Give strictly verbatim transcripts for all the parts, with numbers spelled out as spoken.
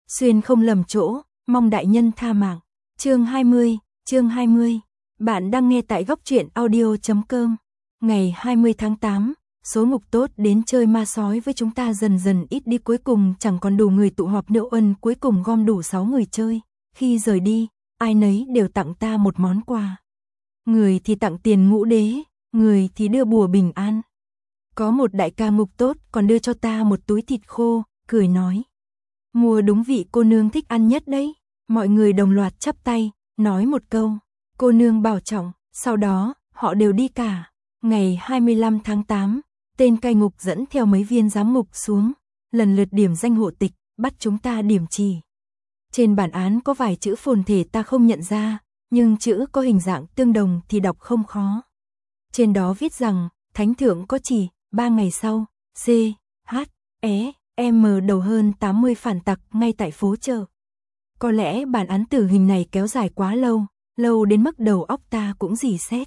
Xuyên không lầm chỗ, mong đại nhân tha mạng. Chương hai mươi, chương hai mươi. Bạn đang nghe tại góc truyện audio chấm com. Ngày hai mươi tháng tám, số ngục tốt đến chơi ma sói với chúng ta dần dần ít đi, cuối cùng chẳng còn đủ người tụ họp nữa. Ân cuối cùng gom đủ sáu người chơi. Khi rời đi, ai nấy đều tặng ta một món quà. Người thì tặng tiền ngũ đế, người thì đưa bùa bình an. Có một đại ca ngục tốt còn đưa cho ta một túi thịt khô, cười nói: mua đúng vị cô nương thích ăn nhất đấy. Mọi người đồng loạt chắp tay, nói một câu: cô nương bảo trọng. Sau đó, họ đều đi cả. Ngày hai mươi lăm tháng tám, tên cai ngục dẫn theo mấy viên giám ngục xuống, lần lượt điểm danh hộ tịch, bắt chúng ta điểm trì. Trên bản án có vài chữ phồn thể ta không nhận ra, nhưng chữ có hình dạng tương đồng thì đọc không khó. Trên đó viết rằng, thánh thượng có chỉ, ba ngày sau, C, H, E, M đầu hơn tám mươi phản tặc ngay tại phố chợ. Có lẽ bản án tử hình này kéo dài quá lâu, lâu đến mức đầu óc ta cũng rỉ sét.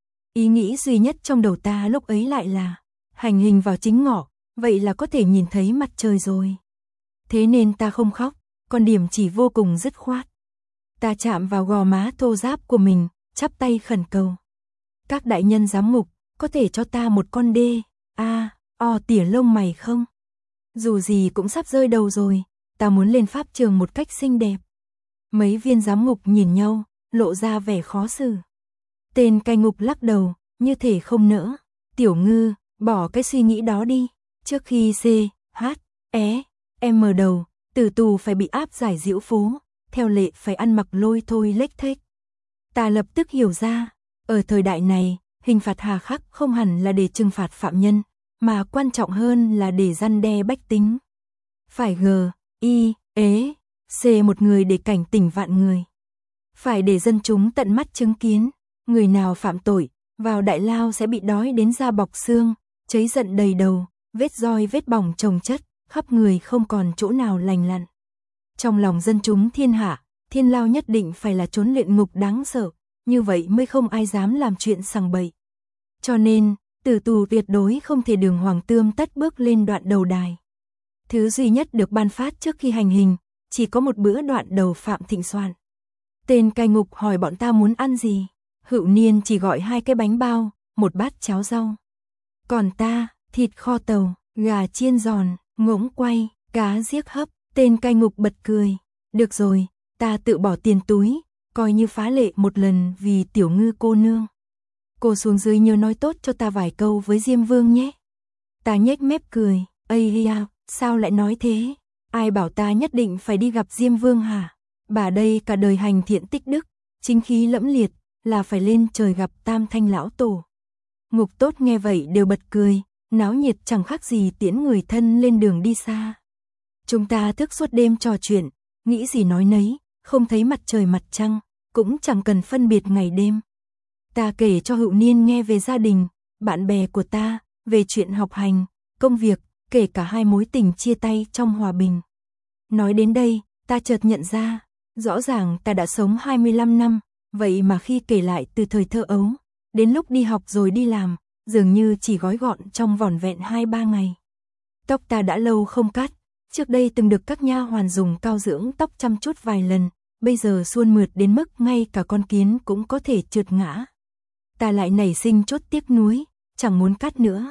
Ý nghĩ duy nhất trong đầu ta lúc ấy lại là, hành hình vào chính ngọ, vậy là có thể nhìn thấy mặt trời rồi. Thế nên ta không khóc, còn điểm chỉ vô cùng dứt khoát. Ta chạm vào gò má thô ráp của mình, chắp tay khẩn cầu: các đại nhân giám ngục, có thể cho ta một con đê, a, o tỉa lông mày không? Dù gì cũng sắp rơi đầu rồi, ta muốn lên pháp trường một cách xinh đẹp. Mấy viên giám ngục nhìn nhau, lộ ra vẻ khó xử. Tên cai ngục lắc đầu, như thể không nỡ. Tiểu Ngư, bỏ cái suy nghĩ đó đi. Trước khi C, H, E, M đầu, tử tù phải bị áp giải diễu phố, theo lệ phải ăn mặc lôi thôi lếch thếch. Ta lập tức hiểu ra, ở thời đại này, hình phạt hà khắc không hẳn là để trừng phạt phạm nhân, mà quan trọng hơn là để răn đe bách tính. Phải G, I, ế, C một người để cảnh tỉnh vạn người. Phải để dân chúng tận mắt chứng kiến, người nào phạm tội, vào đại lao sẽ bị đói đến da bọc xương, cháy giận đầy đầu, vết roi vết bỏng chồng chất, khắp người không còn chỗ nào lành lặn. Trong lòng dân chúng thiên hạ, thiên lao nhất định phải là chốn luyện ngục đáng sợ, như vậy mới không ai dám làm chuyện sằng bậy. Cho nên, tử tù tuyệt đối không thể đường hoàng tươm tất bước lên đoạn đầu đài. Thứ duy nhất được ban phát trước khi hành hình, chỉ có một bữa đoạn đầu Phạm Thịnh soạn. Tên cai ngục hỏi bọn ta muốn ăn gì, Hữu Niên chỉ gọi hai cái bánh bao, một bát cháo rau. Còn ta, thịt kho tàu, gà chiên giòn, ngỗng quay, cá giếc hấp. Tên cai ngục bật cười: được rồi, ta tự bỏ tiền túi, coi như phá lệ một lần vì Tiểu Ngư cô nương. Cô xuống dưới nhớ nói tốt cho ta vài câu với Diêm Vương nhé. Ta nhếch mép cười: ây da, sao lại nói thế? Ai bảo ta nhất định phải đi gặp Diêm Vương hả? Bà đây cả đời hành thiện tích đức, chính khí lẫm liệt, là phải lên trời gặp Tam Thanh lão tổ. Ngục tốt nghe vậy đều bật cười, náo nhiệt chẳng khác gì tiễn người thân lên đường đi xa. Chúng ta thức suốt đêm trò chuyện, nghĩ gì nói nấy, không thấy mặt trời mặt trăng, cũng chẳng cần phân biệt ngày đêm. Ta kể cho Hữu Niên nghe về gia đình, bạn bè của ta, về chuyện học hành, công việc, kể cả hai mối tình chia tay trong hòa bình. Nói đến đây, ta chợt nhận ra, rõ ràng ta đã sống hai mươi lăm năm, vậy mà khi kể lại từ thời thơ ấu, đến lúc đi học rồi đi làm, dường như chỉ gói gọn trong vỏn vẹn hai ba ngày. Tóc ta đã lâu không cắt, trước đây từng được các nha hoàn dùng cao dưỡng tóc chăm chút vài lần, bây giờ suôn mượt đến mức ngay cả con kiến cũng có thể trượt ngã. Ta lại nảy sinh chút tiếc nuối, chẳng muốn cắt nữa.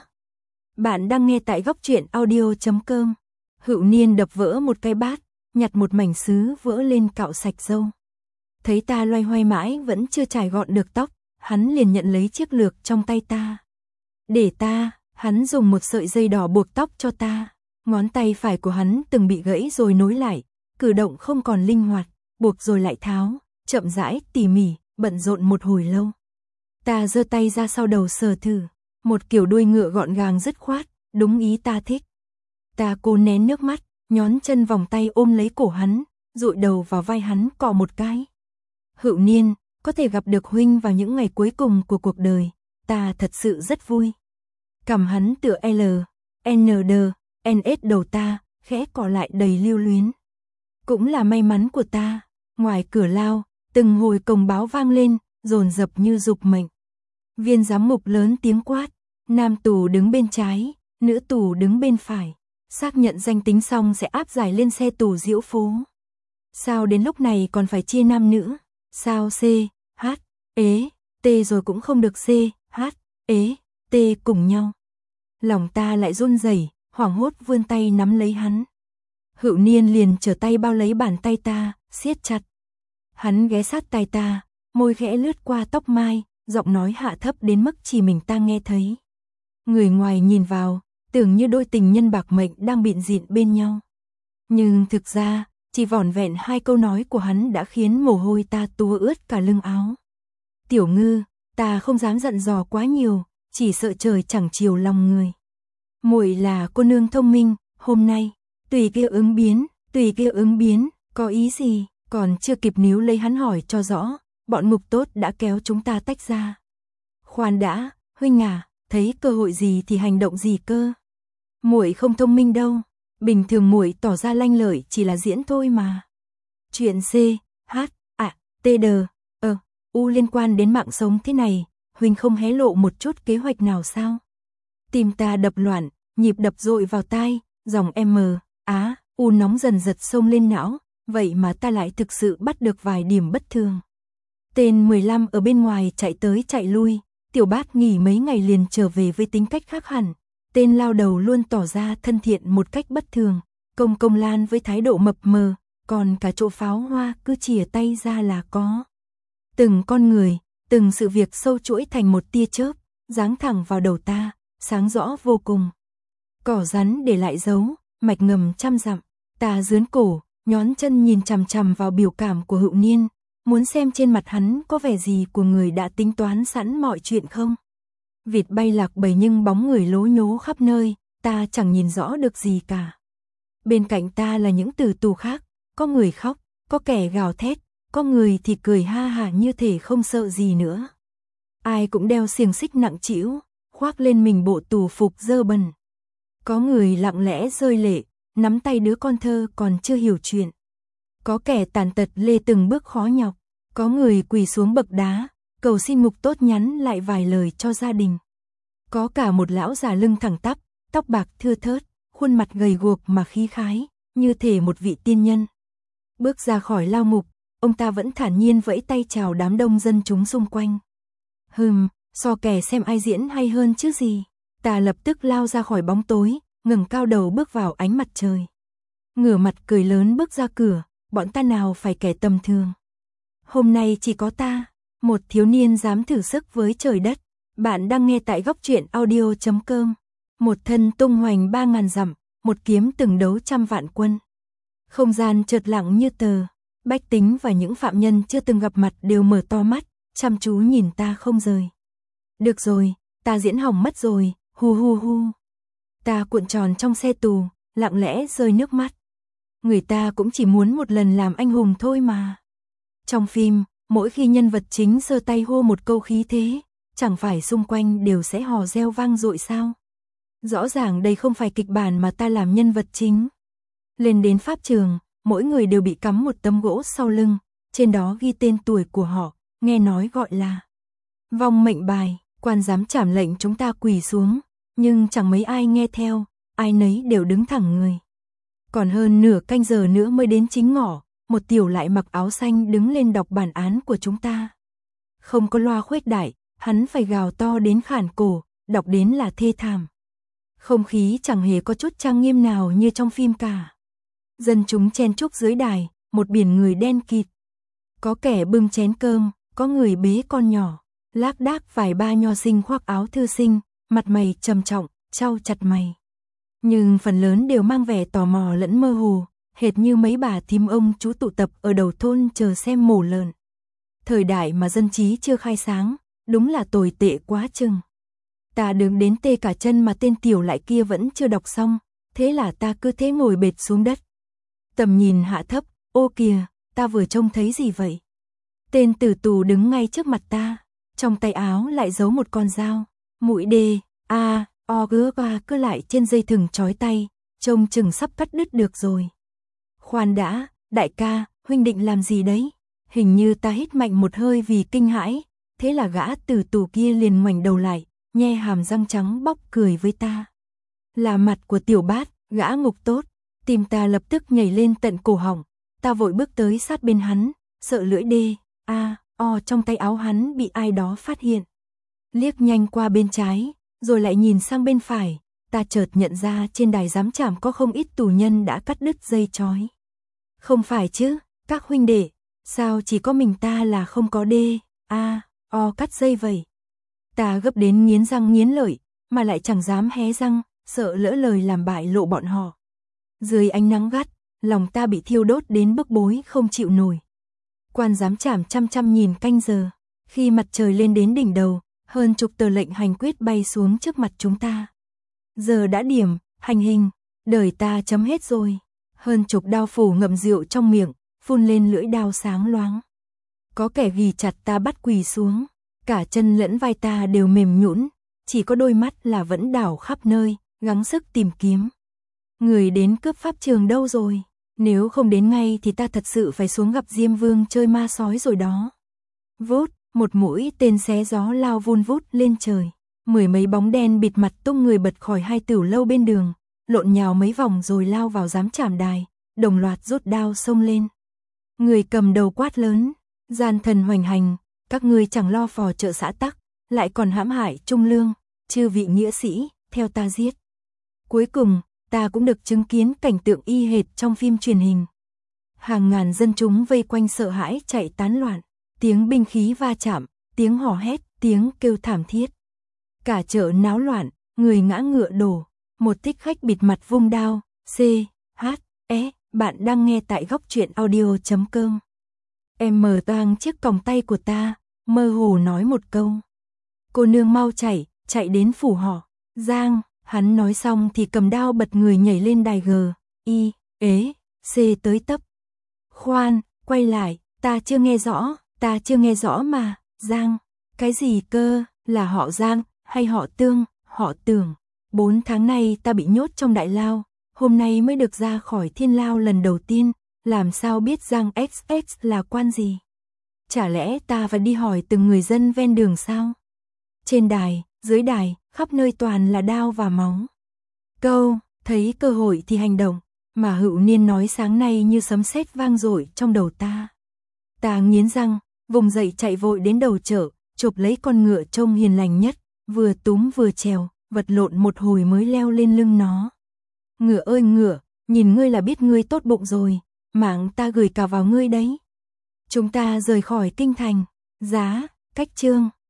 Bạn đang nghe tại góc truyện audio chấm com. Hữu Niên đập vỡ một cái bát, nhặt một mảnh sứ vỡ lên cạo sạch râu. Thấy ta loay hoay mãi vẫn chưa chải gọn được tóc, hắn liền nhận lấy chiếc lược trong tay ta. Để ta, hắn dùng một sợi dây đỏ buộc tóc cho ta. Ngón tay phải của hắn từng bị gãy rồi nối lại, cử động không còn linh hoạt, buộc rồi lại tháo, chậm rãi, tỉ mỉ, bận rộn một hồi lâu. Ta giơ tay ra sau đầu sờ thử, một kiểu đuôi ngựa gọn gàng dứt khoát, đúng ý ta thích. Ta cố nén nước mắt, nhón chân vòng tay ôm lấy cổ hắn, dụi đầu vào vai hắn cọ một cái. Hữu Niên, có thể gặp được huynh vào những ngày cuối cùng của cuộc đời, ta thật sự rất vui. Cằm hắn tựa L, N D, N S đầu ta, khẽ cọ lại đầy lưu luyến. Cũng là may mắn của ta, ngoài cửa lao, từng hồi cồng báo vang lên, dồn dập như dục mệnh. Viên giám mục lớn tiếng quát, nam tù đứng bên trái, nữ tù đứng bên phải. Xác nhận danh tính xong sẽ áp giải lên xe tù diễu phố. Sao đến lúc này còn phải chia nam nữ? Sao C, H, ế, T rồi cũng không được C, H, ế, T cùng nhau? Lòng ta lại run rẩy, hoảng hốt vươn tay nắm lấy hắn. Hữu Niên liền trở tay bao lấy bàn tay ta, siết chặt. Hắn ghé sát tai ta, môi khẽ lướt qua tóc mai, giọng nói hạ thấp đến mức chỉ mình ta nghe thấy. Người ngoài nhìn vào, tưởng như đôi tình nhân bạc mệnh đang bịn rịn bên nhau. Nhưng thực ra, chỉ vỏn vẹn hai câu nói của hắn đã khiến mồ hôi ta túa ướt cả lưng áo. Tiểu Ngư, ta không dám dặn dò quá nhiều, chỉ sợ trời chẳng chiều lòng người. Muội là cô nương thông minh, hôm nay, tùy kia ứng biến, tùy kia ứng biến, có ý gì? Còn chưa kịp níu lấy hắn hỏi cho rõ, bọn Ngục Tốt đã kéo chúng ta tách ra. Khoan đã, huynh à, thấy cơ hội gì thì hành động gì cơ? Muội không thông minh đâu, bình thường muội tỏ ra lanh lợi chỉ là diễn thôi mà. Chuyện C, H, à, T D, ờ, U liên quan đến mạng sống thế này, huynh không hé lộ một chút kế hoạch nào sao? Tim ta đập loạn, nhịp đập dội vào tai, dòng M, Á, U nóng dần giật xông lên não, vậy mà ta lại thực sự bắt được vài điểm bất thường. Tên mười lăm ở bên ngoài chạy tới chạy lui, Tiểu Bát nghỉ mấy ngày liền trở về với tính cách khác hẳn. Tên lao đầu luôn tỏ ra thân thiện một cách bất thường, Công Công Lan với thái độ mập mờ, còn cả chỗ pháo hoa cứ chìa tay ra là có. Từng con người, từng sự việc sâu chuỗi thành một tia chớp, giáng thẳng vào đầu ta, sáng rõ vô cùng. Cỏ rắn để lại dấu, mạch ngầm trăm dặm, ta dướn cổ, nhón chân nhìn chằm chằm vào biểu cảm của Hữu Niên, muốn xem trên mặt hắn có vẻ gì của người đã tính toán sẵn mọi chuyện không. Vịt bay lạc bầy nhưng bóng người lố nhố khắp nơi, ta chẳng nhìn rõ được gì cả. Bên cạnh ta là những tử tù khác, có người khóc, có kẻ gào thét, có người thì cười ha hả như thể không sợ gì nữa. Ai cũng đeo xiềng xích nặng trĩu, khoác lên mình bộ tù phục dơ bẩn. Có người lặng lẽ rơi lệ, nắm tay đứa con thơ còn chưa hiểu chuyện. Có kẻ tàn tật lê từng bước khó nhọc, có người quỳ xuống bậc đá, cầu xin Ngục Tốt nhắn lại vài lời cho gia đình. Có cả một lão già lưng thẳng tắp, tóc bạc thưa thớt, khuôn mặt gầy guộc mà khí khái, như thể một vị tiên nhân. Bước ra khỏi lao ngục, ông ta vẫn thản nhiên vẫy tay chào đám đông dân chúng xung quanh. Hừm, so kè xem ai diễn hay hơn chứ gì. Ta lập tức lao ra khỏi bóng tối, ngẩng cao đầu bước vào ánh mặt trời. Ngửa mặt cười lớn bước ra cửa, bọn ta nào phải kẻ tầm thường. Hôm nay chỉ có ta, một thiếu niên dám thử sức với trời đất. Bạn đang nghe tại góc truyện audio chấm com. Một thân tung hoành ba ngàn dặm, một kiếm từng đấu trăm vạn quân. Không gian chợt lặng như tờ, bách tính và những phạm nhân chưa từng gặp mặt đều mở to mắt, chăm chú nhìn ta không rời. Được rồi, ta diễn hỏng mất rồi, hu hu hu. Ta cuộn tròn trong xe tù, lặng lẽ rơi nước mắt. Người ta cũng chỉ muốn một lần làm anh hùng thôi mà. Trong phim, mỗi khi nhân vật chính giơ tay hô một câu khí thế, chẳng phải xung quanh đều sẽ hò reo vang dội sao? Rõ ràng đây không phải kịch bản mà ta làm nhân vật chính. Lên đến pháp trường, mỗi người đều bị cắm một tấm gỗ sau lưng, trên đó ghi tên tuổi của họ, nghe nói gọi là vong mệnh bài. Quan giám trảm lệnh chúng ta quỳ xuống, nhưng chẳng mấy ai nghe theo, ai nấy đều đứng thẳng người. Còn hơn nửa canh giờ nữa mới đến chính ngõ, một tiểu lại mặc áo xanh đứng lên đọc bản án của chúng ta. Không có loa khuếch đại, hắn phải gào to đến khản cổ, đọc đến là thê thảm. Không khí chẳng hề có chút trang nghiêm nào như trong phim cả. Dân chúng chen chúc dưới đài, một biển người đen kịt. Có kẻ bưng chén cơm, có người bế con nhỏ. Lác đác vài ba nho sinh khoác áo thư sinh, mặt mày trầm trọng, chau chặt mày. Nhưng phần lớn đều mang vẻ tò mò lẫn mơ hồ, hệt như mấy bà thím ông chú tụ tập ở đầu thôn chờ xem mổ lợn. Thời đại mà dân trí chưa khai sáng, đúng là tồi tệ quá chừng. Ta đứng đến tê cả chân mà tên tiểu lại kia vẫn chưa đọc xong, thế là ta cứ thế ngồi bệt xuống đất. Tầm nhìn hạ thấp, ô kìa, ta vừa trông thấy gì vậy? Tên tử tù đứng ngay trước mặt ta. Trong tay áo lại giấu một con dao, mũi đê, a, o gứa qua cứ lại trên dây thừng trói tay, trông chừng sắp cắt đứt được rồi. Khoan đã, đại ca, huynh định làm gì đấy? Hình như ta hít mạnh một hơi vì kinh hãi, thế là gã tử tù kia liền ngoảnh đầu lại, nhe hàm răng trắng bóc cười với ta. Là mặt của Tiểu Bát, gã Ngục Tốt, tim ta lập tức nhảy lên tận cổ họng, ta vội bước tới sát bên hắn, sợ lưỡi đê, a, o trong tay áo hắn bị ai đó phát hiện. Liếc nhanh qua bên trái, rồi lại nhìn sang bên phải, ta chợt nhận ra trên đài giám trảm có không ít tù nhân đã cắt đứt dây trói. Không phải chứ, các huynh đệ, sao chỉ có mình ta là không có đê, a, o cắt dây vậy? Ta gấp đến nghiến răng nghiến lợi, mà lại chẳng dám hé răng, sợ lỡ lời làm bại lộ bọn họ. Dưới ánh nắng gắt, lòng ta bị thiêu đốt đến bức bối không chịu nổi. Quan giám trảm chăm chăm nhìn canh giờ, khi mặt trời lên đến đỉnh đầu, hơn chục tờ lệnh hành quyết bay xuống trước mặt chúng ta. Giờ đã điểm, hành hình, đời ta chấm hết rồi. Hơn chục đao phủ ngậm rượu trong miệng, phun lên lưỡi đao sáng loáng. Có kẻ ghi chặt ta bắt quỳ xuống, cả chân lẫn vai ta đều mềm nhũn, chỉ có đôi mắt là vẫn đảo khắp nơi, gắng sức tìm kiếm. Người đến cướp pháp trường đâu rồi? Nếu không đến ngay thì ta thật sự phải xuống gặp Diêm Vương chơi ma sói rồi đó. Vút, một mũi tên xé gió lao vun vút lên trời. Mười mấy bóng đen bịt mặt tung người bật khỏi hai tửu lâu bên đường, lộn nhào mấy vòng rồi lao vào giám trảm đài, đồng loạt rút đao xông lên. Người cầm đầu quát lớn, gian thần hoành hành, các ngươi chẳng lo phò trợ xã tắc, lại còn hãm hại trung lương, chư vị nghĩa sĩ, theo ta giết. Cuối cùng, ta cũng được chứng kiến cảnh tượng y hệt trong phim truyền hình. Hàng ngàn dân chúng vây quanh sợ hãi chạy tán loạn, tiếng binh khí va chạm, tiếng hò hét, tiếng kêu thảm thiết. Cả chợ náo loạn, người ngã ngựa đổ, một thích khách bịt mặt vung đao, C, H, E, bạn đang nghe tại góc truyện audio chấm com. Em mở toang chiếc còng tay của ta, mơ hồ nói một câu. Cô nương mau chạy, chạy đến phủ họ, Giang, hắn nói xong thì cầm đao bật người nhảy lên đài G, I, ế, C tới tấp. Khoan, quay lại, ta chưa nghe rõ, ta chưa nghe rõ mà, Giang, cái gì cơ, là họ Giang, hay họ Tương, họ Tưởng. Bốn tháng nay ta bị nhốt trong đại lao, hôm nay mới được ra khỏi thiên lao lần đầu tiên, làm sao biết Giang ích ích là quan gì? Chả lẽ ta phải đi hỏi từng người dân ven đường sao? Trên đài, dưới đài, khắp nơi toàn là đao và máu. Câu, thấy cơ hội thì hành động, mà Hữu Niên nói sáng nay như sấm sét vang dội trong đầu ta. Ta nghiến răng, vùng dậy chạy vội đến đầu chợ, chụp lấy con ngựa trông hiền lành nhất, vừa túm vừa trèo, vật lộn một hồi mới leo lên lưng nó. Ngựa ơi ngựa, nhìn ngươi là biết ngươi tốt bụng rồi, mạng ta gửi cả vào ngươi đấy. Chúng ta rời khỏi kinh thành, giá, cách chương,